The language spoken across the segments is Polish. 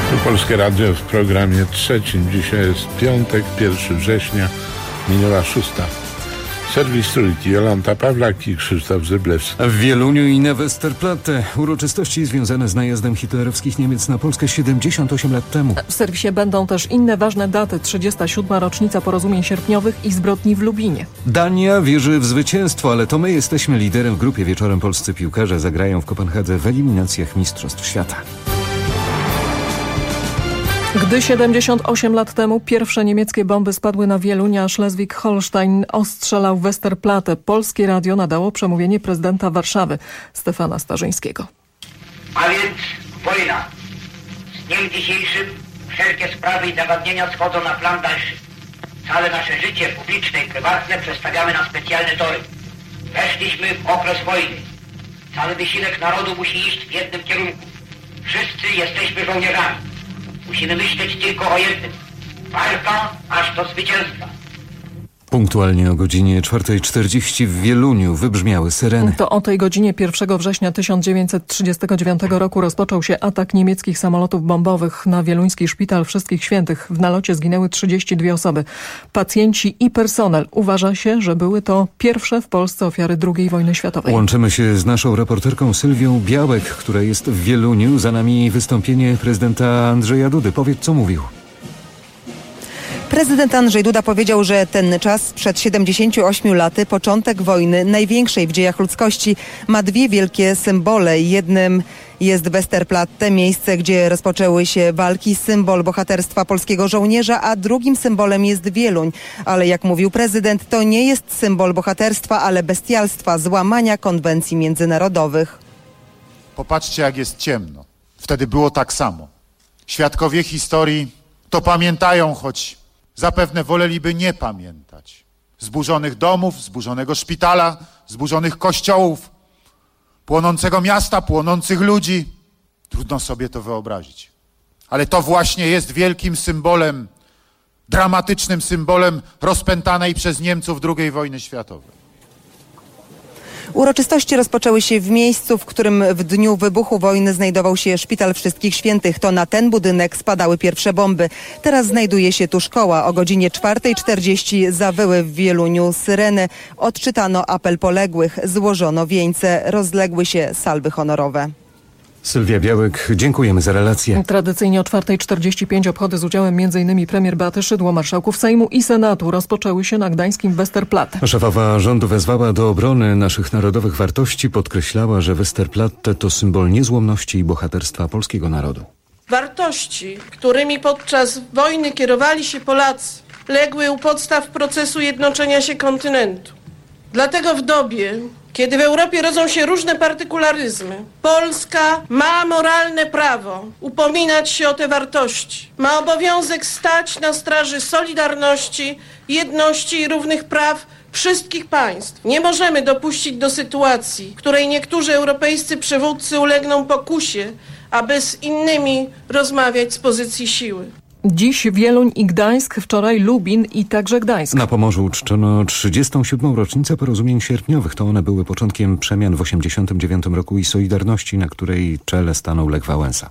Tu Polskie Radio w programie trzecim. Dzisiaj jest piątek, 1 września, minęła 6. Serwis Trójki, Jolanta Pawlak i Krzysztof Zyblewski. W Wieluniu i na Westerplatte uroczystości związane z najazdem hitlerowskich Niemiec na Polskę 78 lat temu. W serwisie będą też inne ważne daty. 37. rocznica porozumień sierpniowych i zbrodni w Lublinie. Dania wierzy w zwycięstwo, ale to my jesteśmy liderem w grupie. Wieczorem polscy piłkarze zagrają w Kopenhadze w eliminacjach Mistrzostw Świata. Gdy 78 lat temu pierwsze niemieckie bomby spadły na Wieluń, a Schleswig-Holstein ostrzelał Westerplatte, Polskie Radio nadało przemówienie prezydenta Warszawy, Stefana Starzyńskiego. A więc wojna. Z dniem dzisiejszym wszelkie sprawy i zagadnienia schodzą na plan dalszy. Całe nasze życie publiczne i prywatne przestawiamy na specjalne tory. Weszliśmy w okres wojny. Cały wysiłek narodu musi iść w jednym kierunku. Wszyscy jesteśmy żołnierzami. Musimy myśleć tylko o jednym. Walka aż do zwycięstwa. Punktualnie o godzinie 4:40 w Wieluniu wybrzmiały syreny. To o tej godzinie 1 września 1939 roku rozpoczął się atak niemieckich samolotów bombowych na wieluński szpital Wszystkich Świętych. W nalocie zginęły 32 osoby. Pacjenci i personel. Uważa się, że były to pierwsze w Polsce ofiary II wojny światowej. Łączymy się z naszą reporterką Sylwią Białek, która jest w Wieluniu. Za nami wystąpienie prezydenta Andrzeja Dudy. Powiedz, co mówił. Prezydent Andrzej Duda powiedział, że ten czas sprzed 78 laty, początek wojny, największej w dziejach ludzkości, ma dwie wielkie symbole. Jednym jest Westerplatte, miejsce, gdzie rozpoczęły się walki, symbol bohaterstwa polskiego żołnierza, a drugim symbolem jest Wieluń. Ale jak mówił prezydent, to nie jest symbol bohaterstwa, ale bestialstwa, złamania konwencji międzynarodowych. Popatrzcie, jak jest ciemno. Wtedy było tak samo. Świadkowie historii to pamiętają, choć zapewne woleliby nie pamiętać. Zburzonych domów, zburzonego szpitala, zburzonych kościołów, płonącego miasta, płonących ludzi. Trudno sobie to wyobrazić. Ale to właśnie jest wielkim symbolem, dramatycznym symbolem rozpętanej przez Niemców II wojny światowej. Uroczystości rozpoczęły się w miejscu, w którym w dniu wybuchu wojny znajdował się Szpital Wszystkich Świętych. To na ten budynek spadały pierwsze bomby. Teraz znajduje się tu szkoła. O godzinie 4:40 zawyły w Wieluniu syreny. Odczytano apel poległych, złożono wieńce, rozległy się salwy honorowe. Sylwia Białek, dziękujemy za relację. Tradycyjnie o 4:45 obchody z udziałem m.in. premier Beaty Szydło, marszałków Sejmu i Senatu rozpoczęły się na gdańskim Westerplatte. Szefowa rządu wezwała do obrony naszych narodowych wartości, podkreślała, że Westerplatte to symbol niezłomności i bohaterstwa polskiego narodu. Wartości, którymi podczas wojny kierowali się Polacy, legły u podstaw procesu jednoczenia się kontynentu. Dlatego w dobie, kiedy w Europie rodzą się różne partykularyzmy, Polska ma moralne prawo upominać się o te wartości. Ma obowiązek stać na straży solidarności, jedności i równych praw wszystkich państw. Nie możemy dopuścić do sytuacji, w której niektórzy europejscy przywódcy ulegną pokusie, aby z innymi rozmawiać z pozycji siły. Dziś Wieluń i Gdańsk, wczoraj Lubin i także Gdańsk. Na Pomorzu uczczono 37. rocznicę porozumień sierpniowych. To one były początkiem przemian w 1989 roku i Solidarności, na której czele stanął Lech Wałęsa.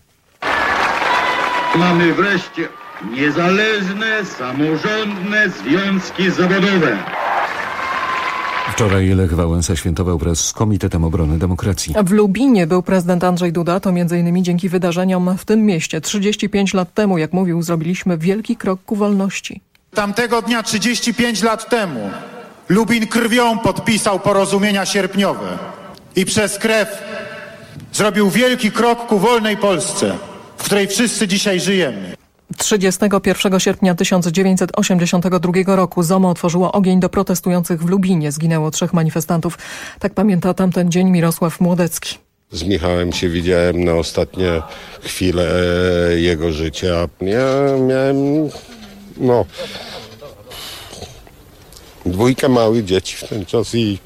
Mamy wreszcie niezależne, samorządne związki zawodowe. Wczoraj Lech Wałęsa świętował wraz z Komitetem Obrony Demokracji. W Lubinie był prezydent Andrzej Duda, to m.in. dzięki wydarzeniom w tym mieście. 35 lat temu, jak mówił, zrobiliśmy wielki krok ku wolności. Tamtego dnia 35 lat temu Lubin krwią podpisał porozumienia sierpniowe i przez krew zrobił wielki krok ku wolnej Polsce, w której wszyscy dzisiaj żyjemy. 31 sierpnia 1982 roku ZOMO otworzyło ogień do protestujących w Lubinie. Zginęło 3 manifestantów. Tak pamięta tamten dzień Mirosław Młodecki. Z Michałem się widziałem na ostatnie chwile jego życia. Ja miałem dwójkę małych dzieci w ten czas i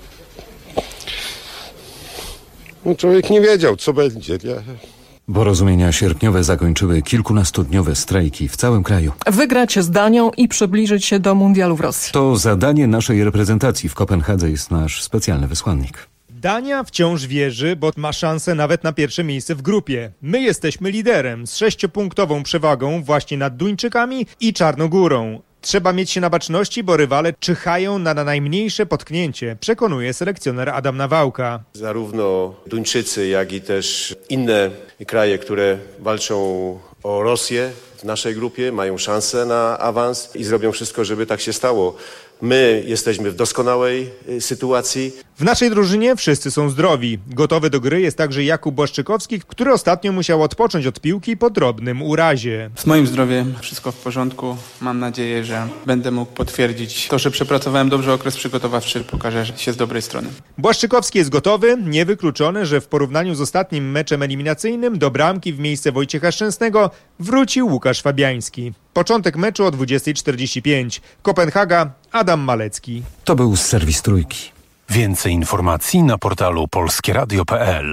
człowiek nie wiedział, co będzie. Porozumienia sierpniowe zakończyły kilkunastodniowe strajki w całym kraju. Wygrać z Danią i przybliżyć się do mundialu w Rosji. To zadanie naszej reprezentacji. W Kopenhadze jest nasz specjalny wysłannik. Dania wciąż wierzy, bo ma szansę nawet na pierwsze miejsce w grupie. My jesteśmy liderem z 6-punktową przewagą właśnie nad Duńczykami i Czarnogórą. Trzeba mieć się na baczności, bo rywale czyhają na najmniejsze potknięcie, przekonuje selekcjoner Adam Nawałka. Zarówno Duńczycy, jak i też inne kraje, które walczą o Rosję w naszej grupie, mają szansę na awans i zrobią wszystko, żeby tak się stało. My jesteśmy w doskonałej sytuacji. W naszej drużynie wszyscy są zdrowi. Gotowy do gry jest także Jakub Błaszczykowski, który ostatnio musiał odpocząć od piłki po drobnym urazie. Z moim zdrowiem wszystko w porządku. Mam nadzieję, że będę mógł potwierdzić to, że przepracowałem dobrze okres przygotowawczy, pokażę się z dobrej strony. Błaszczykowski jest gotowy. Niewykluczone, że w porównaniu z ostatnim meczem eliminacyjnym do bramki w miejsce Wojciecha Szczęsnego wrócił Łukasz Fabiański. Początek meczu o 20:45. Kopenhaga, Adam Malecki. To był serwis Trójki. Więcej informacji na portalu polskieradio.pl.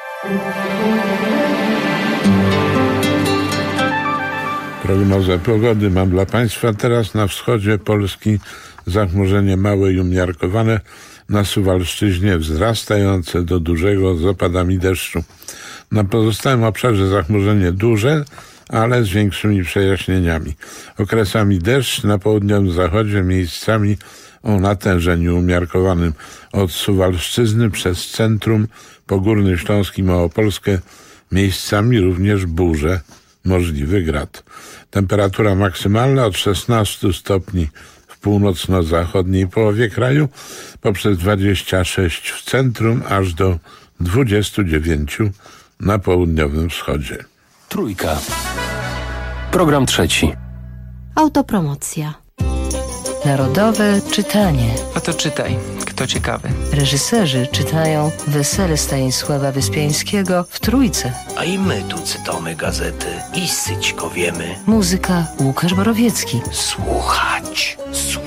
Prognozę pogody mam dla Państwa. Teraz na wschodzie Polski zachmurzenie małe i umiarkowane, na Suwalszczyźnie wzrastające do dużego z opadami deszczu. Na pozostałym obszarze zachmurzenie duże, ale z większymi przejaśnieniami. Okresami deszcz na południowym zachodzie, miejscami o natężeniu umiarkowanym. Od Suwalszczyzny przez centrum po Górny Śląsk i Małopolskę miejscami również burze, możliwy grad. Temperatura maksymalna od 16 stopni w północno-zachodniej połowie kraju, poprzez 26 w centrum, aż do 29 na południowym wschodzie. Trójka. Program trzeci. Autopromocja. Narodowe czytanie. A to czytaj, kto ciekawy. Reżyserzy czytają Wesele Stanisława Wyspiańskiego w Trójce. A i my tu cytamy gazety i syćko wiemy. Muzyka Łukasz Borowiecki. Słuchać.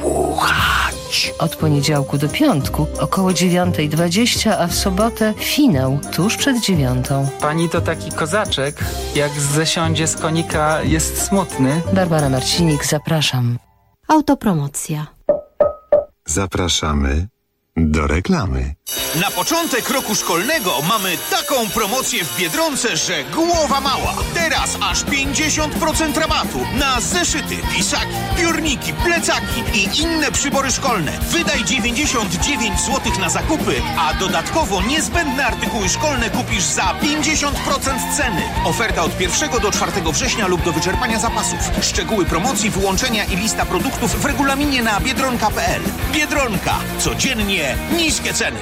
Od poniedziałku do piątku około 9:20, a w sobotę finał tuż przed 9:00. Pani to taki kozaczek, jak zesiądzie z konika jest smutny. Barbara Marcinik, zapraszam. Autopromocja. Zapraszamy do reklamy. Na początek roku szkolnego mamy taką promocję w Biedronce, że głowa mała. Teraz aż 50% rabatu na zeszyty, pisaki, piórniki, plecaki i inne przybory szkolne. Wydaj 99 zł na zakupy, a dodatkowo niezbędne artykuły szkolne kupisz za 50% ceny. Oferta od 1 do 4 września lub do wyczerpania zapasów. Szczegóły promocji, wyłączenia i lista produktów w regulaminie na biedronka.pl. Biedronka. Codziennie niskie ceny.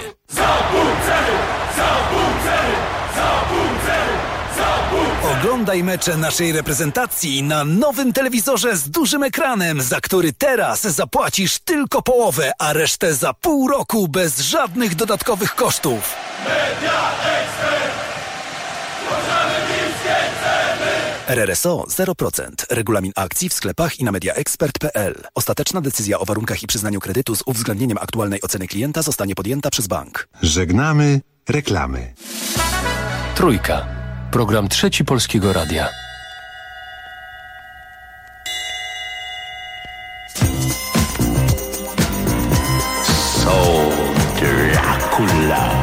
Oglądaj mecze naszej reprezentacji na nowym telewizorze z dużym ekranem, za który teraz zapłacisz tylko połowę, a resztę za pół roku bez żadnych dodatkowych kosztów. Media Expert. RRSO 0%. Regulamin akcji w sklepach i na mediaexpert.pl. Ostateczna decyzja o warunkach i przyznaniu kredytu z uwzględnieniem aktualnej oceny klienta zostanie podjęta przez bank. Żegnamy reklamy. Trójka. Program trzeci Polskiego Radia. So Dracula.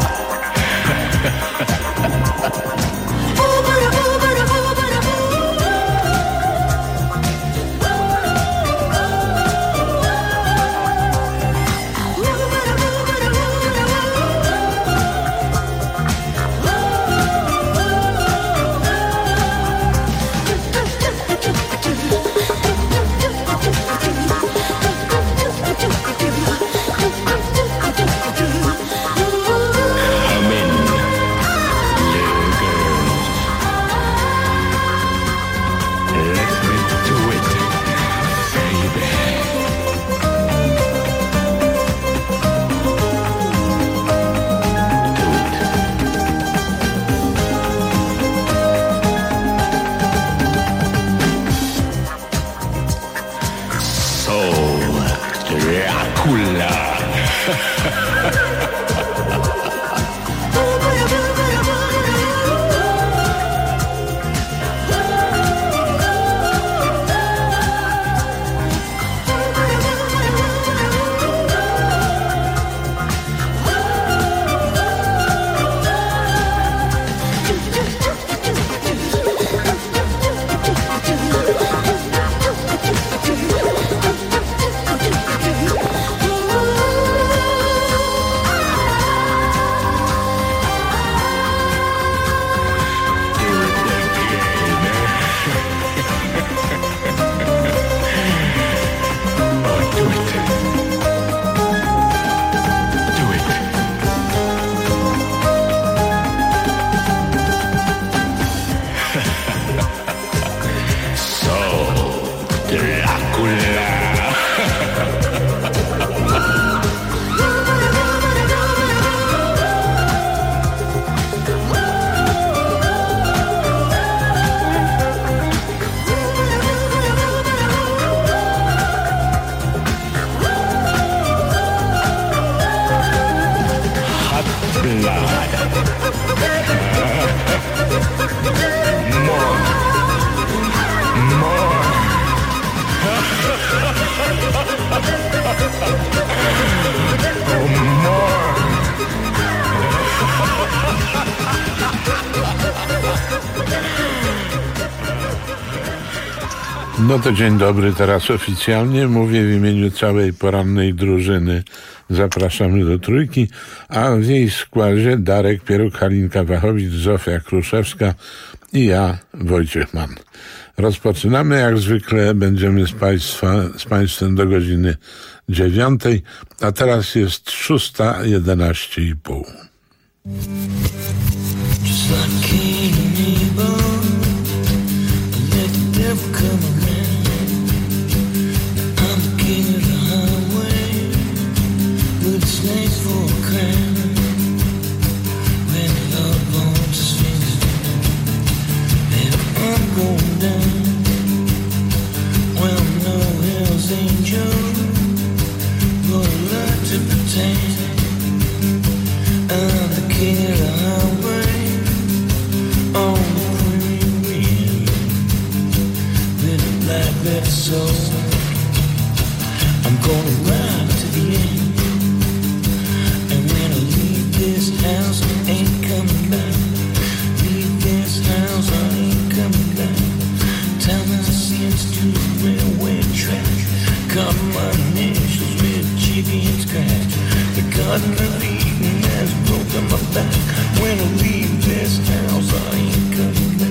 No to dzień dobry, teraz oficjalnie mówię w imieniu całej porannej drużyny. Zapraszamy do Trójki, a w jej składzie Darek Pieruk, Halinka Wachowicz, Zofia Kruszewska i ja, Wojciech Mann. Rozpoczynamy jak zwykle, będziemy z Państwem do godziny 9, a teraz jest 6:11:30. Snakes for a crown. When love wants his fingers down, and I'm going down. Well, I'm no hell's angel, but I like to pretend I'm the king of the highway on the freeway with a black red soul. I'm gonna ride to the end. This house, I ain't coming back. Leave this house, I ain't coming back. Time I sins to the railway track. Cut my initials with chippy and scratch. The Garden of Eden has broken my back. When I leave this house, I ain't coming back.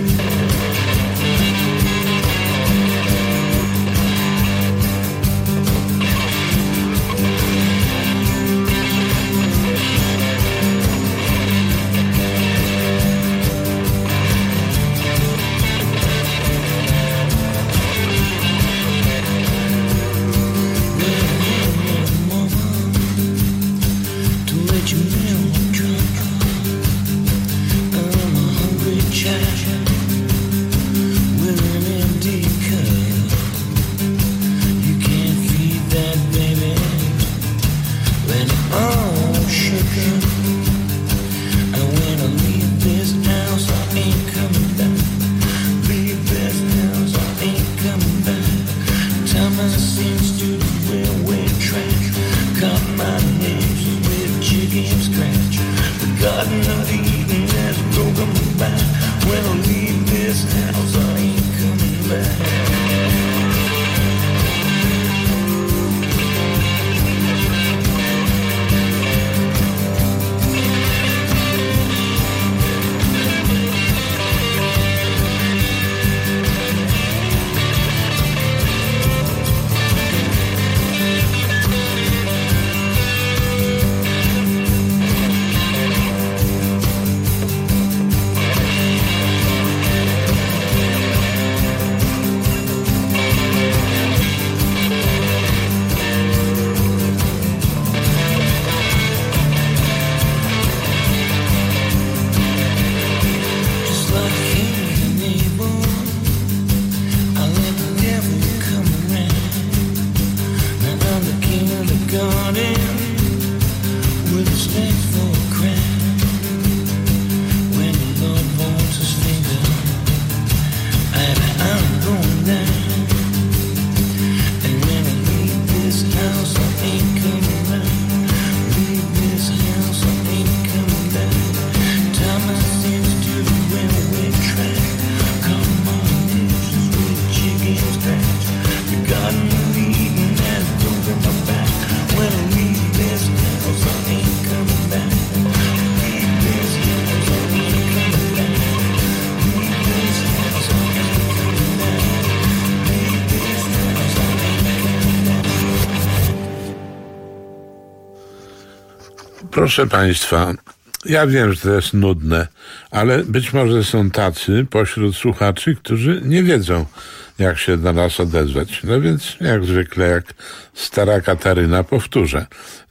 Proszę Państwa, ja wiem, że to jest nudne, ale być może są tacy pośród słuchaczy, którzy nie wiedzą, jak się do nas odezwać. No więc jak zwykle, jak stara Kataryna, powtórzę.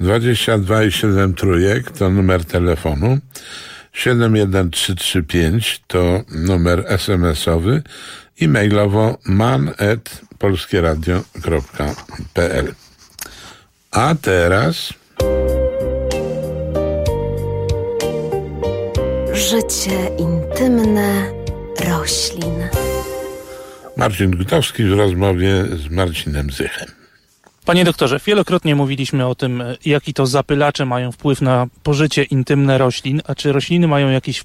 22,7 trójek to numer telefonu, 71335 to numer SMS-owy i mailowo man@polskieradio.pl. A teraz... Życie intymne roślin. Marcin Gutowski w rozmowie z Marcinem Zychem. Panie doktorze, wielokrotnie mówiliśmy o tym, jaki to zapylacze mają wpływ na pożycie intymne roślin, a czy rośliny mają jakiś wpływ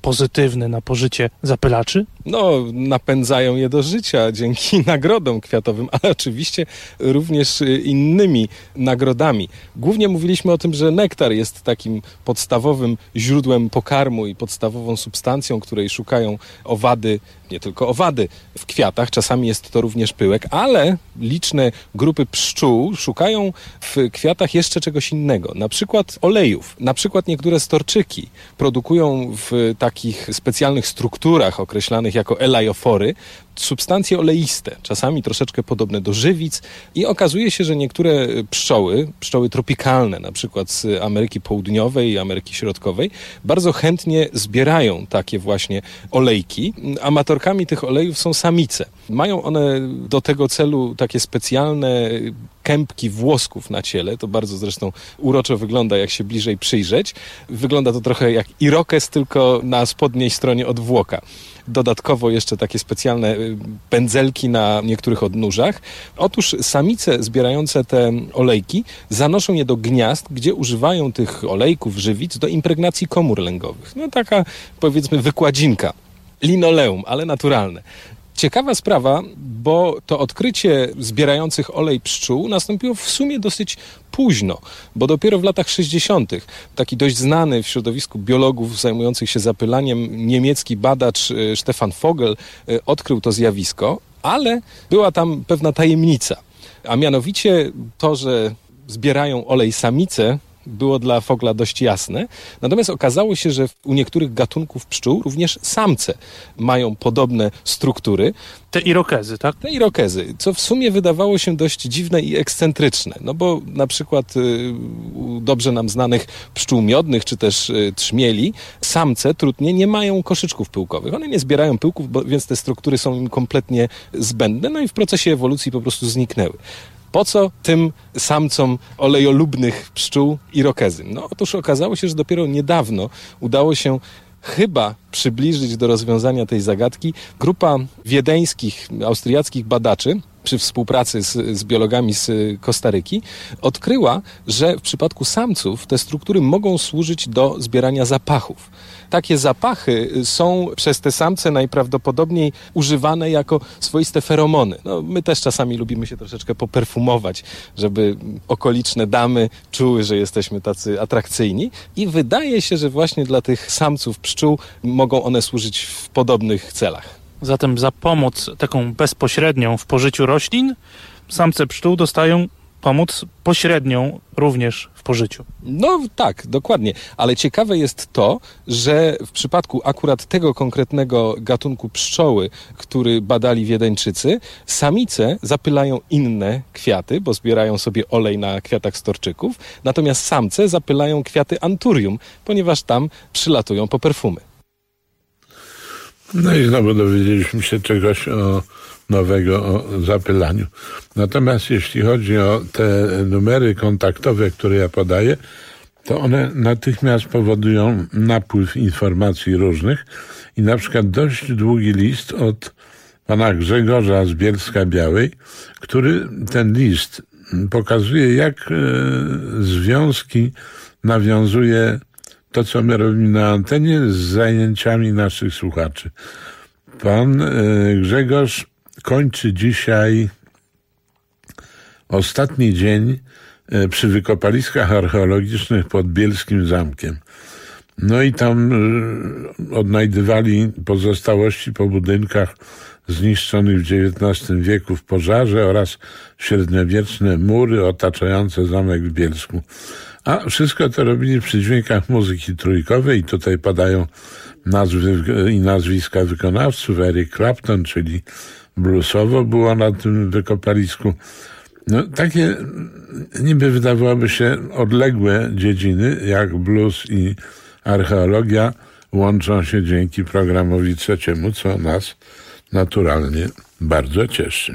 pozytywny na pożycie zapylaczy? No, napędzają je do życia dzięki nagrodom kwiatowym, ale oczywiście również innymi nagrodami. Głównie mówiliśmy o tym, że nektar jest takim podstawowym źródłem pokarmu i podstawową substancją, której szukają owady, nie tylko owady w kwiatach, czasami jest to również pyłek, ale liczne grupy pszczół szukają w kwiatach jeszcze czegoś innego, na przykład olejów. Na przykład niektóre storczyki produkują w takich specjalnych strukturach określanych jako elaiofory substancje oleiste, czasami troszeczkę podobne do żywic i okazuje się, że niektóre pszczoły tropikalne, na przykład z Ameryki Południowej i Ameryki Środkowej, bardzo chętnie zbierają takie właśnie olejki. Amatorkami tych olejów są samice. Mają one do tego celu takie specjalne kępki włosków na ciele. To bardzo zresztą uroczo wygląda, jak się bliżej przyjrzeć. Wygląda to trochę jak irokes, tylko na spodniej stronie odwłoka. Dodatkowo jeszcze takie specjalne pędzelki na niektórych odnóżach. Otóż samice zbierające te olejki zanoszą je do gniazd, gdzie używają tych olejków, żywic do impregnacji komór lęgowych. No taka, powiedzmy, wykładzinka. Linoleum, ale naturalne. Ciekawa sprawa, bo to odkrycie zbierających olej pszczół nastąpiło w sumie dosyć późno, bo dopiero w latach 60. taki dość znany w środowisku biologów zajmujących się zapylaniem niemiecki badacz Stefan Vogel odkrył to zjawisko, ale była tam pewna tajemnica, a mianowicie to, że zbierają olej samice, było dla Vogla dość jasne. Natomiast okazało się, że u niektórych gatunków pszczół również samce mają podobne struktury. Te irokezy, tak? Te irokezy, co w sumie wydawało się dość dziwne i ekscentryczne. No bo na przykład dobrze nam znanych pszczół miodnych, czy też trzmieli, samce trutnie nie mają koszyczków pyłkowych. One nie zbierają pyłków, więc te struktury są im kompletnie zbędne. No i w procesie ewolucji po prostu zniknęły. Po co tym samcom olejolubnych pszczół irokezy? No otóż okazało się, że dopiero niedawno udało się chyba przybliżyć do rozwiązania tej zagadki. Grupa wiedeńskich, austriackich badaczy przy współpracy z biologami z Kostaryki odkryła, że w przypadku samców te struktury mogą służyć do zbierania zapachów. Takie zapachy są przez te samce najprawdopodobniej używane jako swoiste feromony. No, my też czasami lubimy się troszeczkę poperfumować, żeby okoliczne damy czuły, że jesteśmy tacy atrakcyjni. I wydaje się, że właśnie dla tych samców pszczół mogą one służyć w podobnych celach. Zatem za pomoc taką bezpośrednią w pożyciu roślin samce pszczół dostają pomoc pośrednią również w pożyciu. No tak, dokładnie. Ale ciekawe jest to, że w przypadku akurat tego konkretnego gatunku pszczoły, który badali Wiedeńczycy, samice zapylają inne kwiaty, bo zbierają sobie olej na kwiatach storczyków, natomiast samce zapylają kwiaty anturium, ponieważ tam przylatują po perfumy. No i znowu dowiedzieliśmy się czegoś nowego o zapylaniu. Natomiast jeśli chodzi o te numery kontaktowe, które ja podaję, to one natychmiast powodują napływ informacji różnych i na przykład dość długi list od pana Grzegorza z Bielska-Białej, który ten list pokazuje, jak związki nawiązuje to, co my robimy na antenie, z zajęciami naszych słuchaczy. Pan Grzegorz kończy dzisiaj ostatni dzień przy wykopaliskach archeologicznych pod Bielskim Zamkiem. No i tam odnajdywali pozostałości po budynkach zniszczonych w XIX wieku w pożarze oraz średniowieczne mury otaczające zamek w Bielsku. A wszystko to robili przy dźwiękach muzyki trójkowej i tutaj padają nazwy i nazwiska wykonawców. Eric Clapton, czyli bluesowo było na tym wykopalisku. No, takie niby wydawałoby się odległe dziedziny, jak blues i archeologia, łączą się dzięki programowi trzeciemu, co nas naturalnie bardzo cieszy.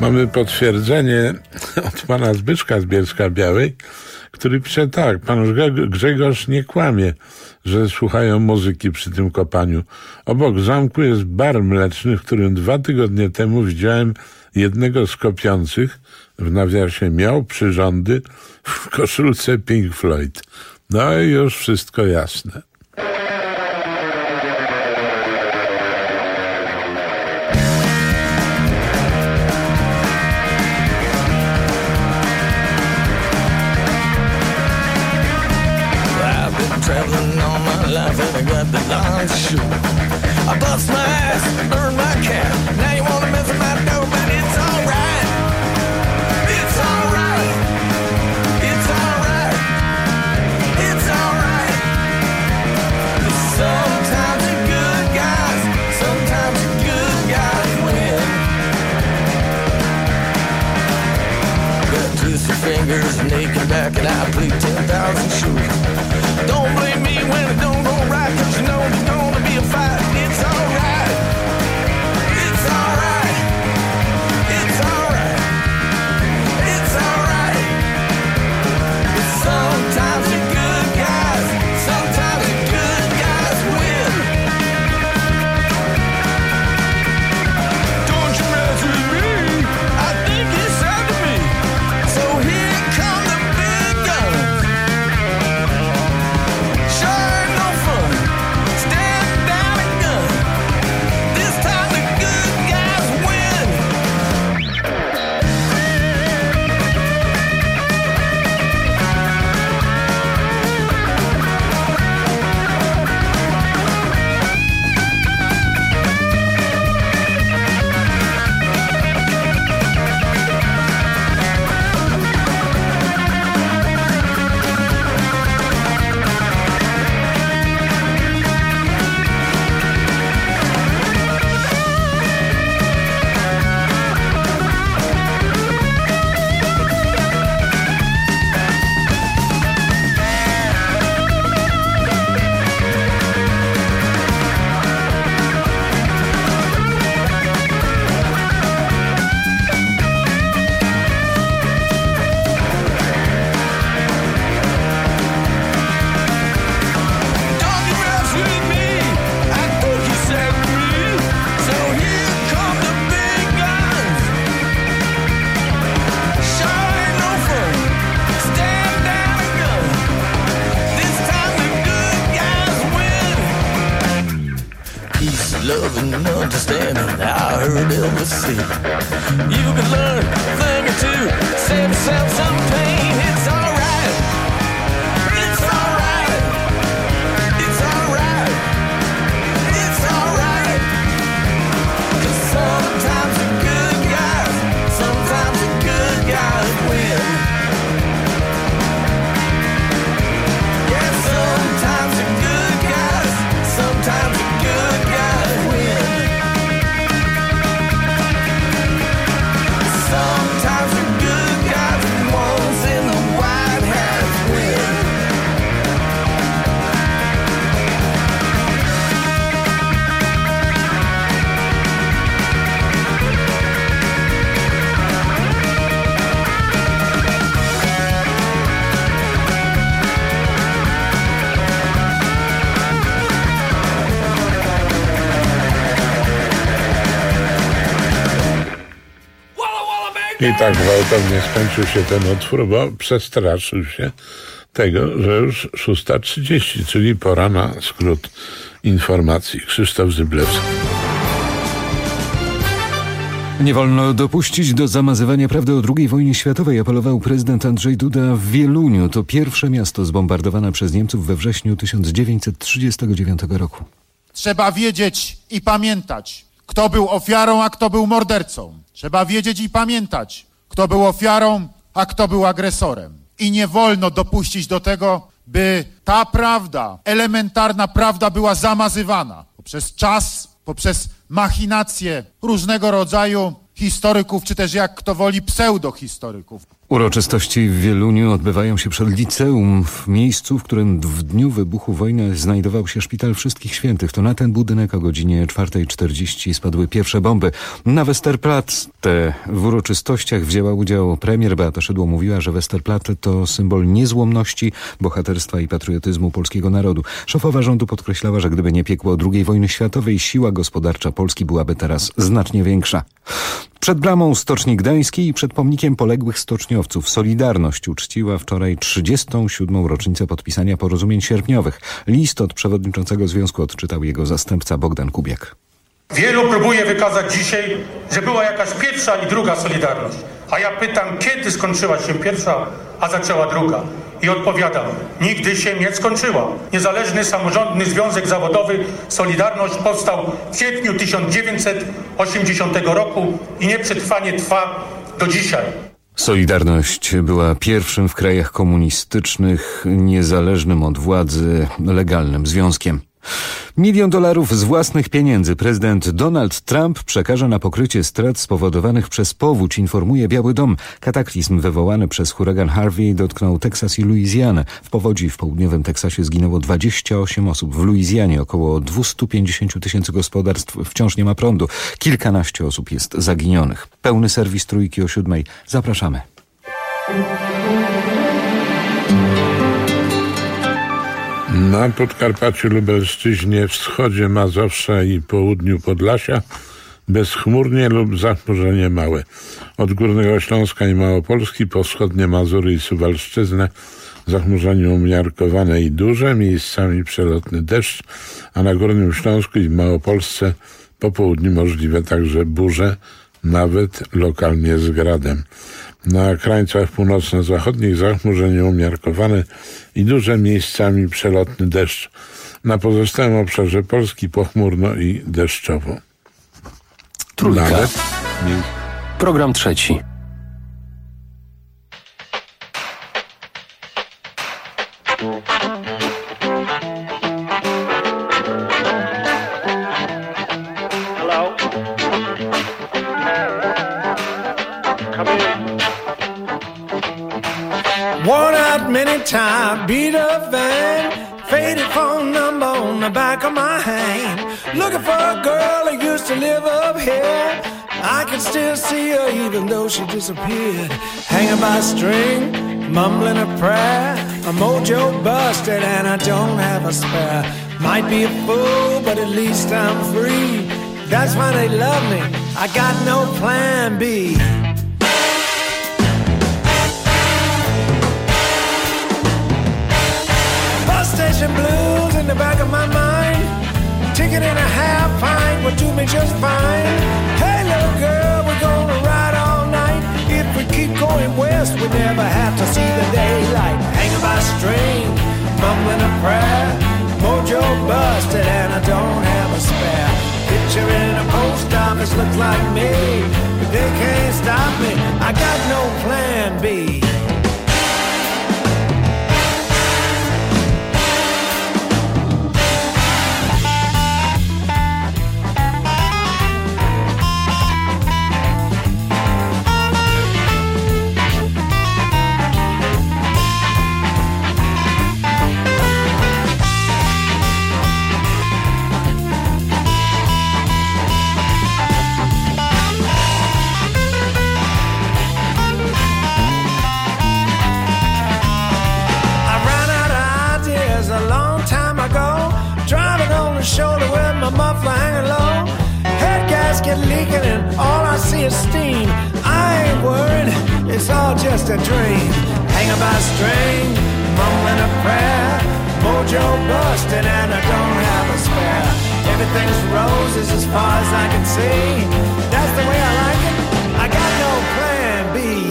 Mamy potwierdzenie od pana Zbyszka z Bielska-Białej, który pisze tak: pan Grzegorz nie kłamie, że słuchają muzyki przy tym kopaniu. Obok zamku jest bar mleczny, w którym 2 tygodnie temu widziałem jednego z kopiących, w nawiasie miał przyrządy, w koszulce Pink Floyd. No i już wszystko jasne. Traveling all my life and I got the long shoe. I bust my ass, burn my cap. Now you wanna mess with my dough, but it's alright. It's alright. It's alright. It's alright. Sometimes the good guys, sometimes the good guys win. Got twisted fingers and aching back and I play 10,000 shoes. Don't blame me when it don't go right, 'cause you know there's gonna be a fight. It's alright. It's alright. It's alright. It's alright. But sometimes the good guys, sometimes the good guys win. Don't you mess with me, I think it's after me. So here come the big guns. Love and understanding, I heard Elvis say. You can learn a thing or two, save yourself some pain. It's alright. It's alright. It's alright. It's alright. 'Cause sometimes the good guys, sometimes the good guys win. Yeah, sometimes the good guys, sometimes the good guys win. Sometimes the good guys, the ones in the white hats win. I tak gwałtownie skończył się ten utwór, bo przestraszył się tego, że już 6:30, czyli pora na skrót informacji. Krzysztof Zyblewski. Nie wolno dopuścić do zamazywania prawdy o II wojnie światowej, apelował prezydent Andrzej Duda w Wieluniu. To pierwsze miasto zbombardowane przez Niemców we wrześniu 1939 roku. Trzeba wiedzieć i pamiętać, kto był ofiarą, a kto był mordercą. Trzeba wiedzieć i pamiętać, kto był ofiarą, a kto był agresorem. I nie wolno dopuścić do tego, by ta prawda, elementarna prawda była zamazywana poprzez czas, poprzez machinacje różnego rodzaju historyków, czy też jak kto woli pseudohistoryków. Uroczystości w Wieluniu odbywają się przed liceum, w miejscu, w którym w dniu wybuchu wojny znajdował się Szpital Wszystkich Świętych. To na ten budynek o godzinie 4:40 spadły pierwsze bomby. Na Westerplatte w uroczystościach wzięła udział premier Beata Szydło. Mówiła, że Westerplatte to symbol niezłomności, bohaterstwa i patriotyzmu polskiego narodu. Szefowa rządu podkreślała, że gdyby nie piekło II wojny światowej, siła gospodarcza Polski byłaby teraz znacznie większa. Przed bramą Stoczni Gdańskiej i przed pomnikiem poległych stoczniowców Solidarność uczciła wczoraj 37. rocznicę podpisania porozumień sierpniowych. List od przewodniczącego związku odczytał jego zastępca Bogdan Kubiak. Wielu próbuje wykazać dzisiaj, że była jakaś pierwsza i druga Solidarność. A ja pytam, kiedy skończyła się pierwsza, a zaczęła druga? I odpowiadam, nigdy się nie skończyła. Niezależny Samorządny Związek Zawodowy Solidarność powstał w kwietniu 1980 roku i nieprzetrwanie trwa do dzisiaj. Solidarność była pierwszym w krajach komunistycznych, niezależnym od władzy, legalnym związkiem. $1 milion z własnych pieniędzy prezydent Donald Trump przekaże na pokrycie strat spowodowanych przez powódź, informuje Biały Dom. Kataklizm wywołany przez huragan Harvey dotknął Teksas i Luizjanę. W powodzi w południowym Teksasie zginęło 28 osób. W Luizjanie około 250 tysięcy gospodarstw wciąż nie ma prądu. Kilkanaście osób jest zaginionych. Pełny serwis Trójki o 7:00. Zapraszamy. Na Podkarpaciu, Lubelszczyźnie, wschodzie Mazowsza i południu Podlasia bezchmurnie lub zachmurzenie małe. Od Górnego Śląska i Małopolski po wschodnie Mazury i Suwalszczyznę zachmurzenie umiarkowane i duże, miejscami przelotny deszcz, a na Górnym Śląsku i w Małopolsce po południu możliwe także burze, nawet lokalnie z gradem. Na krańcach północno-zachodnich zachmurzenie umiarkowane i duże, miejscami przelotny deszcz. Na pozostałym obszarze Polski pochmurno i deszczowo. Trójka. Program trzeci. Worn out many times, beat up van, faded phone number on the back of my hand. Looking for a girl that used to live up here. I can still see her even though she disappeared. Hanging by a string, mumbling a prayer. A mojo busted and I don't have a spare. Might be a fool, but at least I'm free. That's why they love me. I got no plan B. Station blues in the back of my mind. Ticket and a half pint would do me just fine. Hey little girl, we're gonna ride all night. If we keep going west, we never have to see the daylight. Hanging by a string, mumbling a prayer. Mojo busted and I don't have a spare. Picture in a post office looks like me, but they can't stop me. I got no plan B. Shoulder with my muffler hanging low. Head gasket leaking and all I see is steam. I ain't worried, it's all just a dream. Hanging by a string, mumbling a prayer. Mojo busted and I don't have a spare. Everything's roses as far as I can see. That's the way I like it. I got no plan B.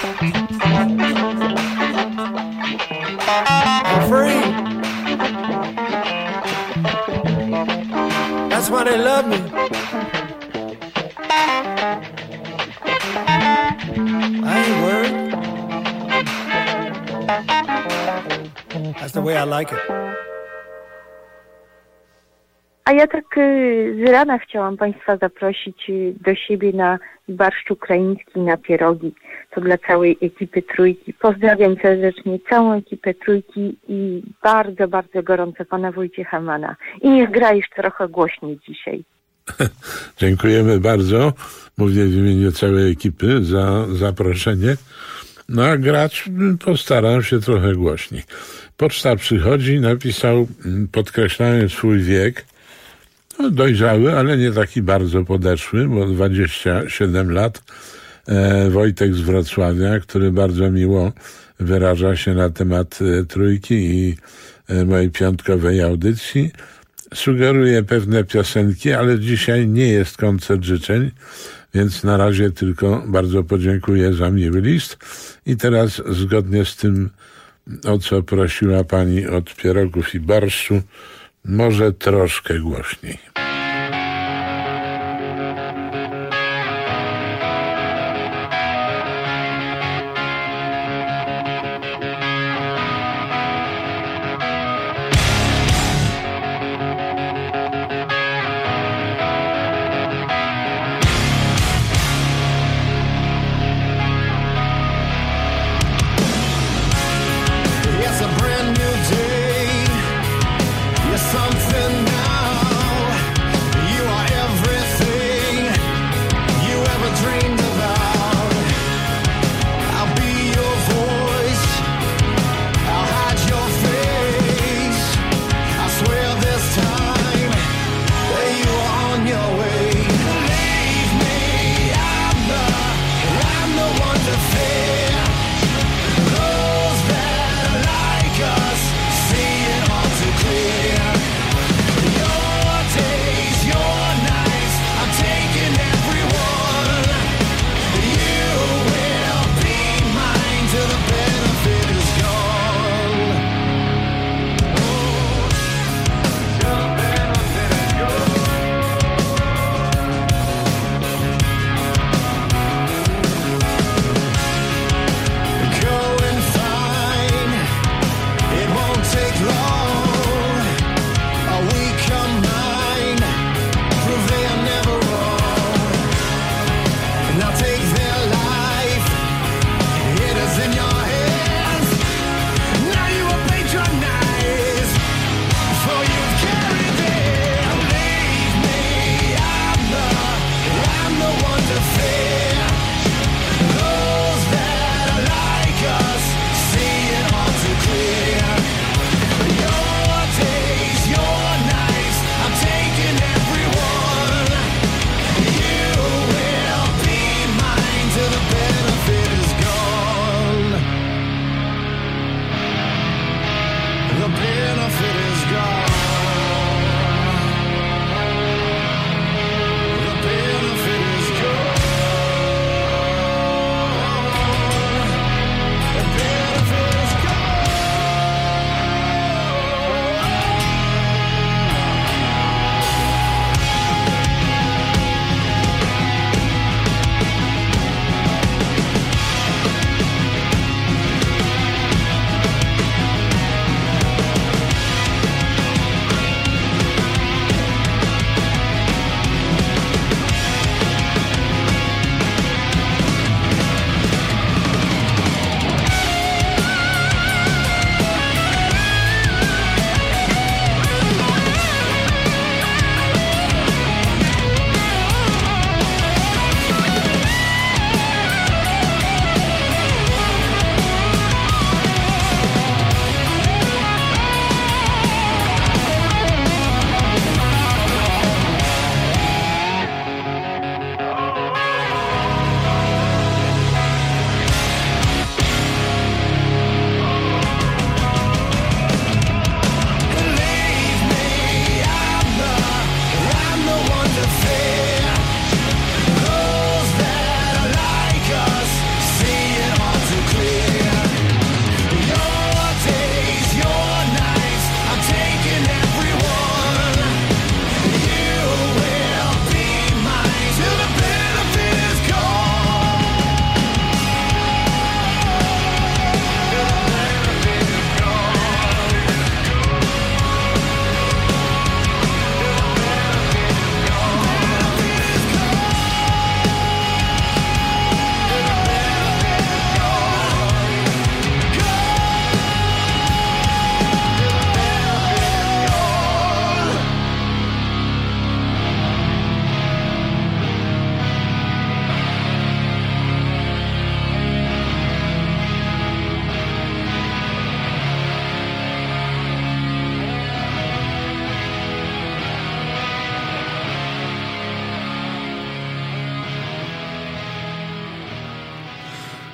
I'm free. That's why they love me. I ain't worried. That's the way I like it. A ja tak z rana chciałam Państwa zaprosić do siebie na barszcz ukraiński, na pierogi. To dla całej ekipy Trójki. Pozdrawiam serdecznie całą ekipę Trójki i bardzo, bardzo gorąco pana Wojciecha Mana. I niech gra jeszcze trochę głośniej dzisiaj. Dziękujemy bardzo. Mówię w imieniu całej ekipy za zaproszenie. No a grać postaram się trochę głośniej. Poczta przychodzi, napisał, podkreślając swój wiek, no, dojrzały, ale nie taki bardzo podeszły, bo 27 lat. Wojtek z Wrocławia, który bardzo miło wyraża się na temat Trójki i mojej piątkowej audycji. Sugeruje pewne piosenki, ale dzisiaj nie jest koncert życzeń, więc na razie tylko bardzo podziękuję za miły list. I teraz zgodnie z tym, o co prosiła pani od pierogów i barszczu, może troszkę głośniej. Something now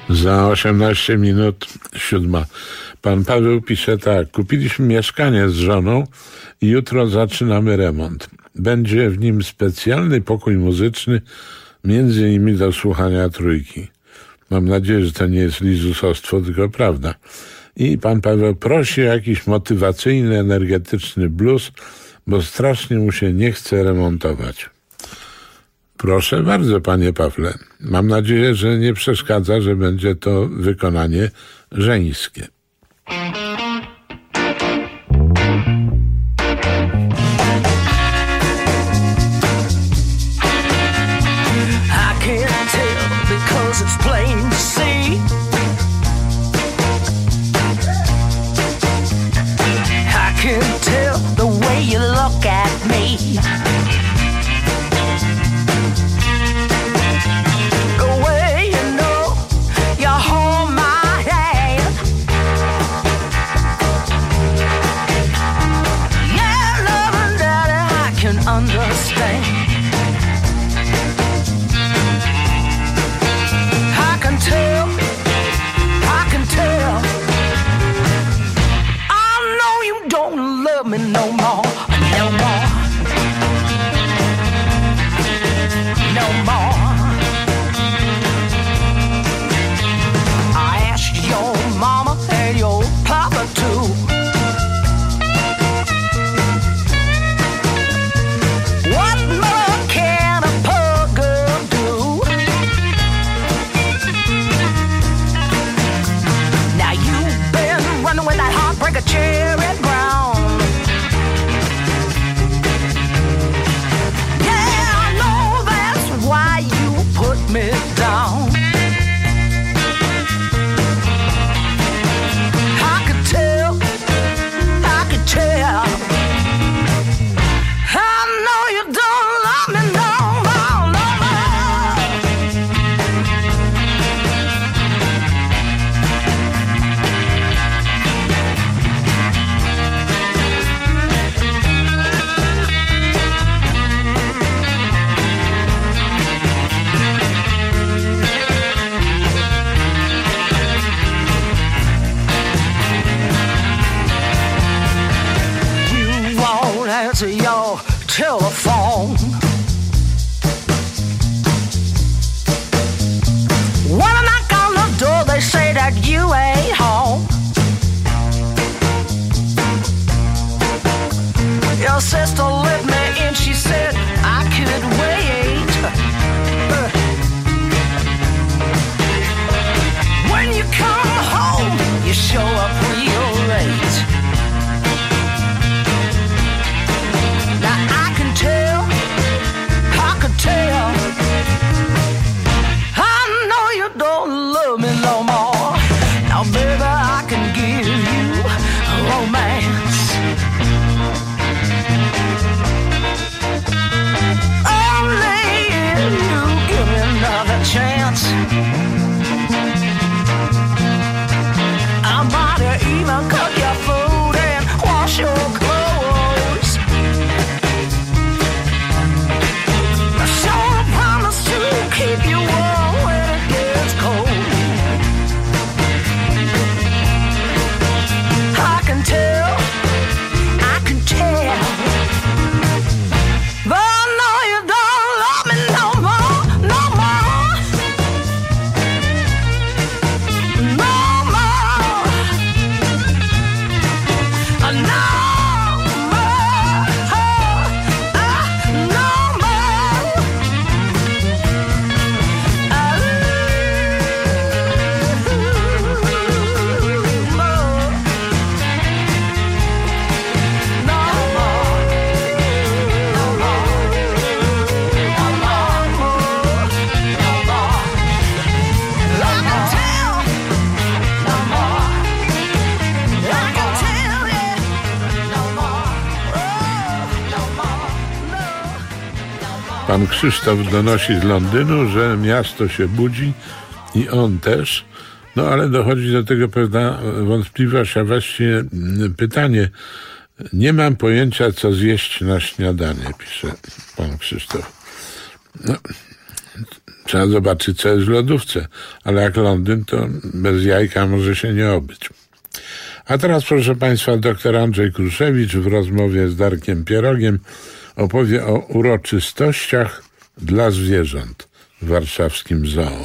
Za 18 minut 7. Pan Paweł pisze tak. Kupiliśmy mieszkanie z żoną i jutro zaczynamy remont. Będzie w nim specjalny pokój muzyczny, między innymi do słuchania Trójki. Mam nadzieję, że to nie jest lizusostwo, tylko prawda. I pan Paweł prosi o jakiś motywacyjny, energetyczny blues, bo strasznie mu się nie chce remontować. Proszę bardzo, panie Pawle. Mam nadzieję, że nie przeszkadza, że będzie to wykonanie żeńskie. It's plain to see. I can tell the way you look at me. The way you know you hold my hand. Yeah, love and daddy, I can understand. I can tell. I know you don't love me no more, no more, no more. I asked your mama and your papa too. What more can a poor girl do? With that heartbreaker cherry brown. Yeah, I know that's why you put me down. I could tell, I could tell. I know you don't love me no more, no more. To your telephone. When I knock on the door, they say that you ain't home. Your sister let me in, she said I could wait. When you come home, you show up real late. Baby, I can give you romance. Only if you give me another chance. I might even cook your food and wash your clothes. So I promise to keep you warm when it gets cold. Pan Krzysztof donosi z Londynu, że miasto się budzi i on też. No ale dochodzi do tego pewna wątpliwość, a właściwie pytanie. Nie mam pojęcia, co zjeść na śniadanie, pisze pan Krzysztof. No, Trzeba zobaczyć, co jest w lodówce. Ale jak Londyn, to bez jajka może się nie obyć. A teraz, proszę Państwa, dr Andrzej Kruszewicz w rozmowie z Darkiem Pierogiem opowie o uroczystościach dla zwierząt w warszawskim zoo.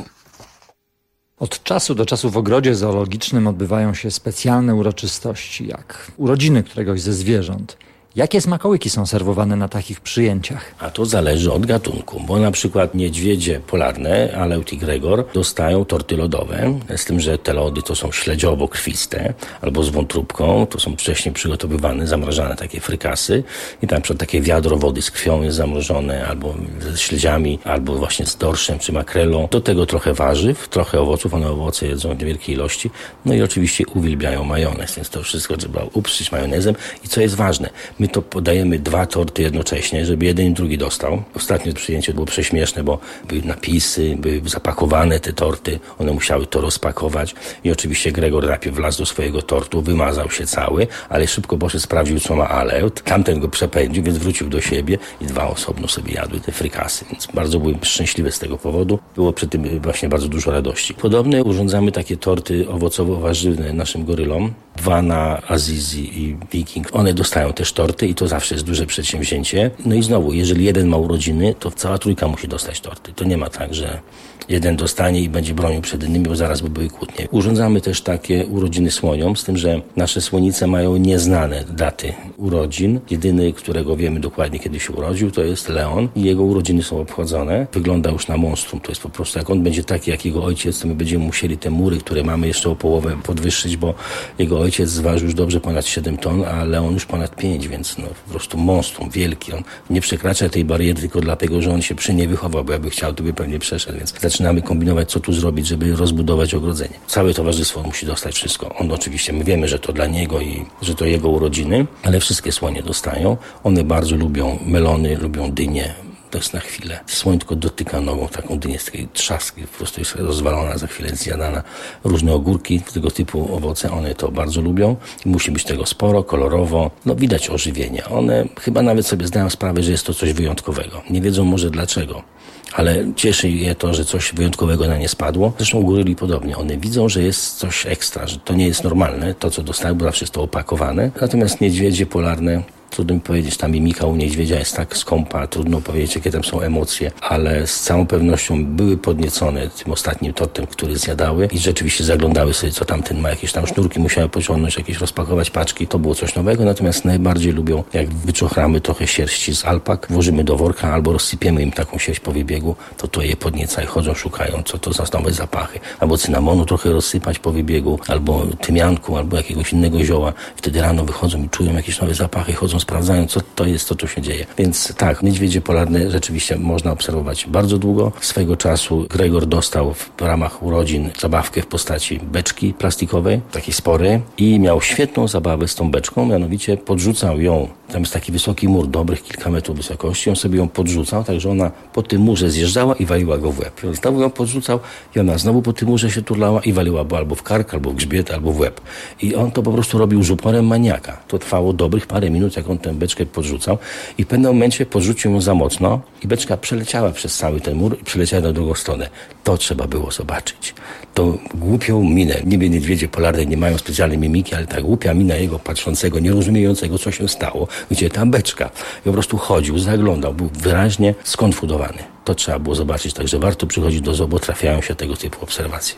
Od czasu do czasu w ogrodzie zoologicznym odbywają się specjalne uroczystości, jak urodziny któregoś ze zwierząt. Jakie smakołyki są serwowane na takich przyjęciach? A to zależy od gatunku, bo na przykład niedźwiedzie polarne, Aleut i Gregor, dostają torty lodowe, z tym, że te lody to są śledziowo-krwiste, albo z wątróbką, to są wcześniej przygotowywane, zamrażane takie frykasy i tam przykład takie wiadro wody z krwią jest zamrożone, albo ze śledziami, albo właśnie z dorszem czy makrelą. Do tego trochę warzyw, trochę owoców, one owoce jedzą w niewielkiej ilości, no i oczywiście uwielbiają majonez, więc to wszystko trzeba uprzeć majonezem i co jest ważne, my to podajemy 2 torty jednocześnie, żeby jeden i drugi dostał. Ostatnie przyjęcie było prześmieszne, bo były napisy, były zapakowane te torty, one musiały to rozpakować i oczywiście Gregor najpierw wlazł do swojego tortu, wymazał się cały, ale szybko poszedł, sprawdził, co ma Aleut. Tamten go przepędził, więc wrócił do siebie i 2 osobno sobie jadły te frykasy, więc bardzo byłem szczęśliwy z tego powodu. Było przy tym właśnie bardzo dużo radości. Podobnie urządzamy takie torty owocowo-warzywne naszym gorylom. 2 na Azizi i Viking. One dostają też torty i to zawsze jest duże przedsięwzięcie. No i znowu, jeżeli jeden ma urodziny, to cała trójka musi dostać torty. To nie ma tak, że jeden dostanie i będzie bronił przed innymi, bo zaraz by były kłótnie. Urządzamy też takie urodziny słoniom, z tym, że nasze słonice mają nieznane daty urodzin. Jedyny, którego wiemy dokładnie, kiedy się urodził, to jest Leon i jego urodziny są obchodzone. Wygląda już na monstrum. To jest po prostu, jak on będzie taki, jak jego ojciec, to my będziemy musieli te mury, które mamy jeszcze o połowę podwyższyć, bo jego ojciec zważył już dobrze ponad 7 ton, a Leon już ponad 5, więc no po prostu monstrum wielki. On nie przekracza tej bariery tylko dlatego, że on się przy niej wychował, bo jakby chciał, to by pewnie przeszedł, więc zaczynamy kombinować, co tu zrobić, żeby rozbudować ogrodzenie. Całe towarzystwo musi dostać wszystko. On oczywiście, my wiemy, że to dla niego i że to jego urodziny, ale wszystkie słonie dostają. One bardzo lubią melony, lubią dynie. To jest na chwilę. Słoń tylko dotyka nogą taką dynię z takiej trzaski, po prostu jest rozwalona, za chwilę zjadana. Różne ogórki, tego typu owoce, one to bardzo lubią. Musi być tego sporo, kolorowo. No widać ożywienie. One chyba nawet sobie zdają sprawę, że jest to coś wyjątkowego. Nie wiedzą może dlaczego. Ale cieszy je to, że coś wyjątkowego na nie spadło. Zresztą goryli podobnie. One widzą, że jest coś ekstra, że to nie jest normalne, to co dostają, bo zawsze jest to opakowane. Natomiast niedźwiedzie polarne, trudno mi powiedzieć, ta mimika u niedźwiedzia jest tak skąpa, trudno powiedzieć, jakie tam są emocje, ale z całą pewnością były podniecone tym ostatnim tortem, który zjadały i rzeczywiście zaglądały sobie, co tamten ma, jakieś tam sznurki musiały pociągnąć, jakieś rozpakować paczki, to było coś nowego, natomiast najbardziej lubią, jak wyczochramy trochę sierści z alpak, włożymy do worka albo rozsypiemy im taką sierść po wybiegu, to je podnieca i chodzą, szukają, co to za nowe zapachy, albo cynamonu trochę rozsypać po wybiegu, albo tymianku, albo jakiegoś innego zioła, wtedy rano wychodzą i czują jakieś nowe zapachy, chodzą, sprawdzają, co to jest, co tu się dzieje. Więc tak, niedźwiedzie polarne rzeczywiście można obserwować bardzo długo. Swego czasu Gregor dostał w ramach urodzin zabawkę w postaci beczki plastikowej, takiej sporej, i miał świetną zabawę z tą beczką, mianowicie podrzucał ją. Tam jest taki wysoki mur, dobrych kilka metrów wysokości, on sobie ją podrzucał, także ona po tym murze zjeżdżała i waliła go w łeb. I on znowu ją podrzucał i ona znowu po tym murze się turlała i waliła go albo w kark, albo w grzbiet, albo w łeb. I on to po prostu robił z uporem maniaka. To trwało dobrych parę minut, jak on tę beczkę podrzucał i w pewnym momencie podrzucił ją za mocno i beczka przeleciała przez cały ten mur i przeleciała na drugą stronę. To trzeba było zobaczyć. To głupią minę. Niby niedźwiedzie polarne nie mają specjalnej mimiki, ale ta głupia mina jego patrzącego, nierozumiejącego, co się stało, gdzie ta beczka. I po prostu chodził, zaglądał, był wyraźnie skonfudowany. To trzeba było zobaczyć, także warto przychodzić do zoo, bo trafiają się tego typu obserwacje.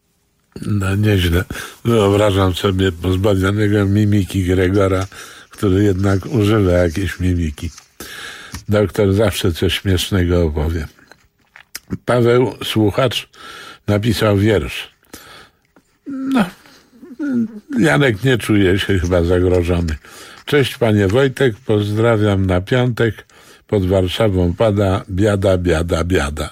No nieźle. Wyobrażam sobie pozbawionego mimiki Gregora, który jednak używa jakiejś mimiki. Doktor zawsze coś śmiesznego opowie. Paweł, słuchacz, napisał wiersz. No, Janek nie czuje się chyba zagrożony. Cześć panie Wojtek, pozdrawiam na piątek. Pod Warszawą pada biada, biada, biada.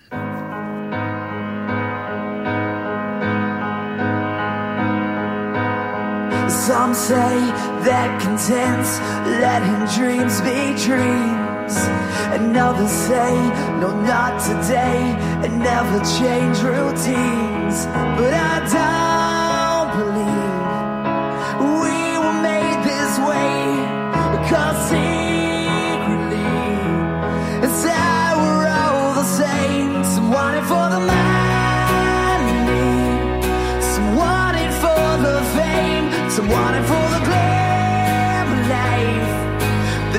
Some say that content's letting dreams be dreams, and others say no, not today, and never change routines. But I don't believe we were made this way, because secretly inside we're all the same. So what if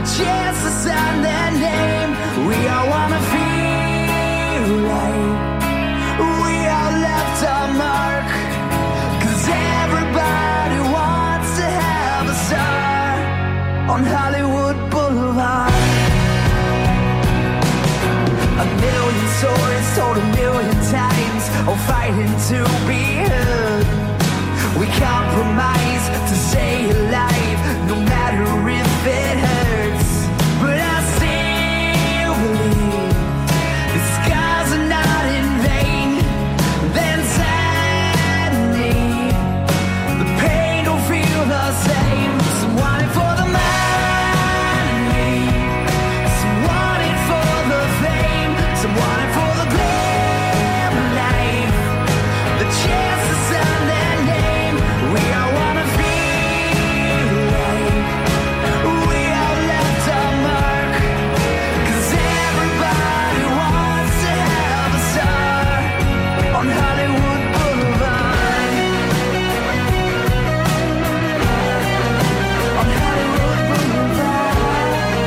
the chance to sign their name. We all wanna feel like we all left our mark, 'cause everybody wants to have a star on Hollywood Boulevard. A million stories told a million times, all fighting to be heard. We compromise to stay alive, no matter if it hurts. But I still believe the scars are not in vain. Then sadly, the pain don't feel the same. Some want it for the money, some want it for the fame, some want it for the glam life, the chance to sign their name. We all wanna feel like we all left our mark, 'cause everybody wants to have a star on Hollywood Boulevard. On Hollywood Boulevard.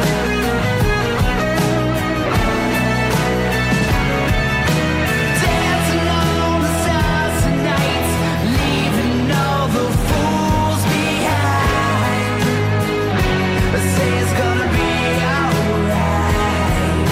Dancing on the stars tonight, leaving all the fools behind. Say it's gonna be alright.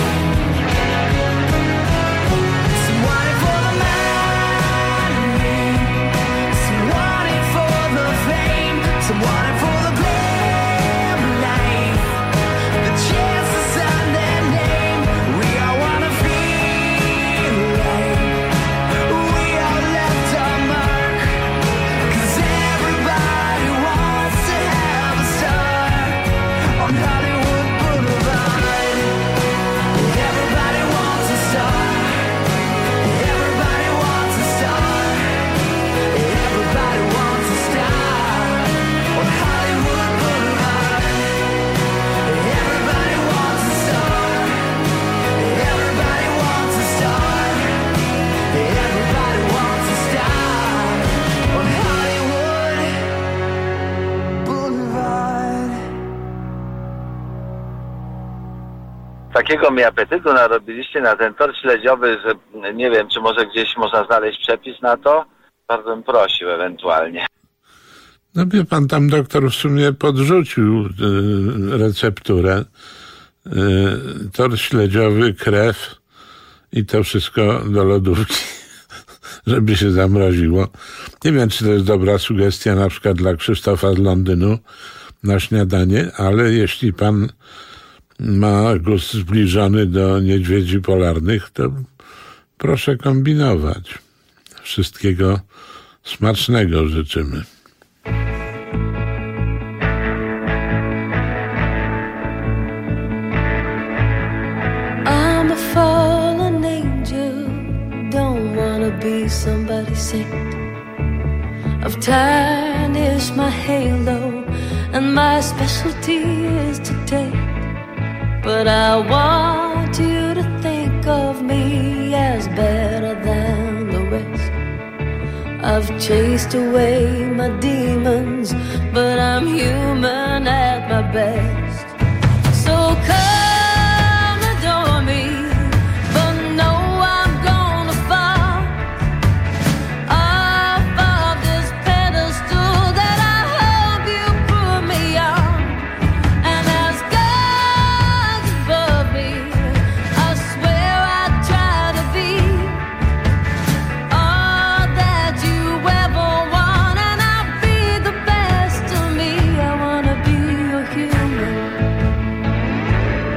Some want it for the money, some want it for the fame, some want it for the glam life, the chance to sign their name. We all wanna feel like we all left our mark, 'cause everybody wants to have a star on Hollywood Boulevard. Everybody wants a star. Everybody wants a star. Everybody wants a star on Hollywood Boulevard. Everybody wants a star. Everybody wants a star. Everybody wants a star on Hollywood Boulevard. Takiego mi apetytu narobiliście na ten tor śledziowy, że nie wiem, czy może gdzieś można znaleźć przepis na to? Bardzo bym prosił ewentualnie. No wie pan, tam doktor w sumie podrzucił recepturę. Tor śledziowy, krew i to wszystko do lodówki, żeby się zamroziło. Nie wiem, czy to jest dobra sugestia na przykład dla Krzysztofa z Londynu na śniadanie, ale jeśli pan ma gust zbliżony do niedźwiedzi polarnych, to proszę kombinować. Wszystkiego smacznego życzymy. I'm a fallen angel, don't wanna be somebody's saint. I've tarnished my halo, and my specialty is to take. But I want you to think of me as better than the rest. I've chased away my demons, but I'm human at my best. So come adore me, but know I'm gonna fall off of this pedestal that I hope you put me on. And as God's above me, I swear I'd try to be all that you ever want, and I'll be the best of me. I wanna be your human.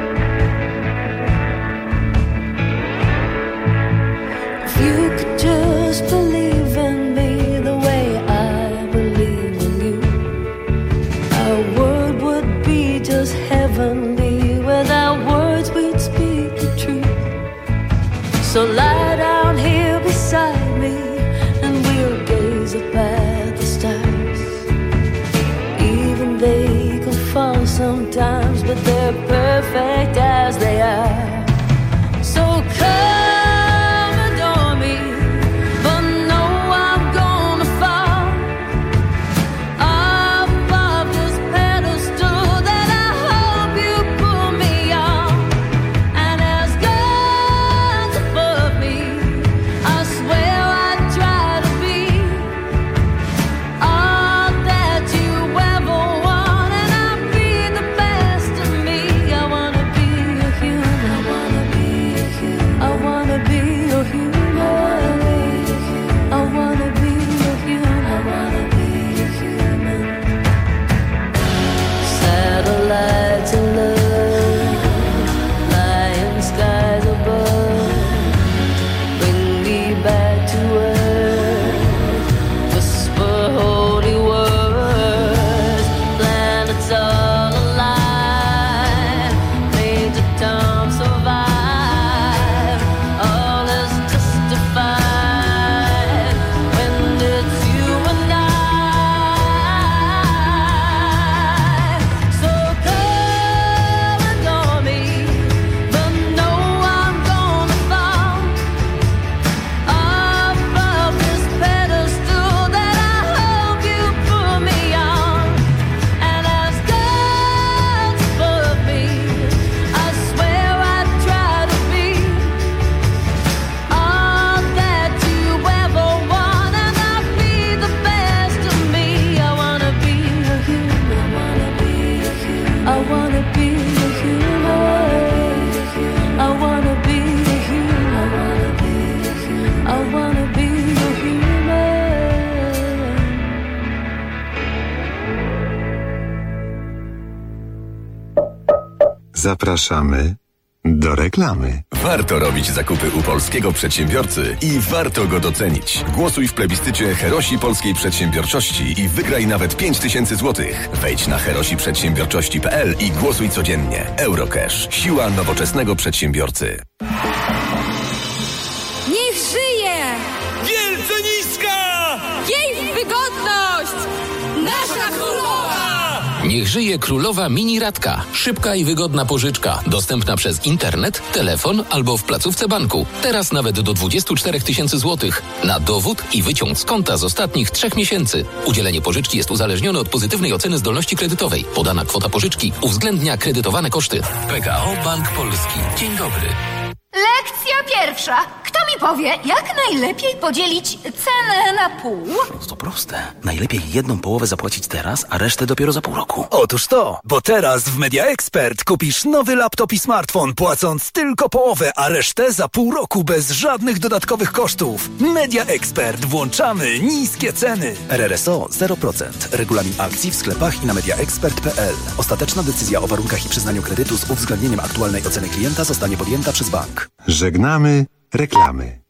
Zapraszamy do reklamy. Warto robić zakupy u polskiego przedsiębiorcy i warto go docenić. Głosuj w plebiscycie Herosi Polskiej Przedsiębiorczości i wygraj nawet 5000 zł. Wejdź na herosiprzedsiębiorczości.pl i głosuj codziennie. Eurocash. Siła nowoczesnego przedsiębiorcy. Niech żyje! Wielce niska! Jej wygodność! Nasza królowa! Niech żyje królowa mini Radka. Szybka i wygodna pożyczka. Dostępna przez internet, telefon albo w placówce banku. Teraz nawet do 24 000 złotych. Na dowód i wyciąg z konta z ostatnich 3 miesięcy. Udzielenie pożyczki jest uzależnione od pozytywnej oceny zdolności kredytowej. Podana kwota pożyczki uwzględnia kredytowane koszty. PKO Bank Polski. Dzień dobry. Lekcja pierwsza. Kto mi powie, jak najlepiej podzielić cenę na pół? To proste. Najlepiej jedną połowę zapłacić teraz, a resztę dopiero za pół roku. Otóż to, bo teraz w Media Expert kupisz nowy laptop i smartfon, płacąc tylko połowę, a resztę za pół roku bez żadnych dodatkowych kosztów. Media Expert. Włączamy niskie ceny. RRSO 0%. Regulamin akcji w sklepach i na mediaexpert.pl. Ostateczna decyzja o warunkach i przyznaniu kredytu z uwzględnieniem aktualnej oceny klienta zostanie podjęta przez bank. Żegnamy reklamy.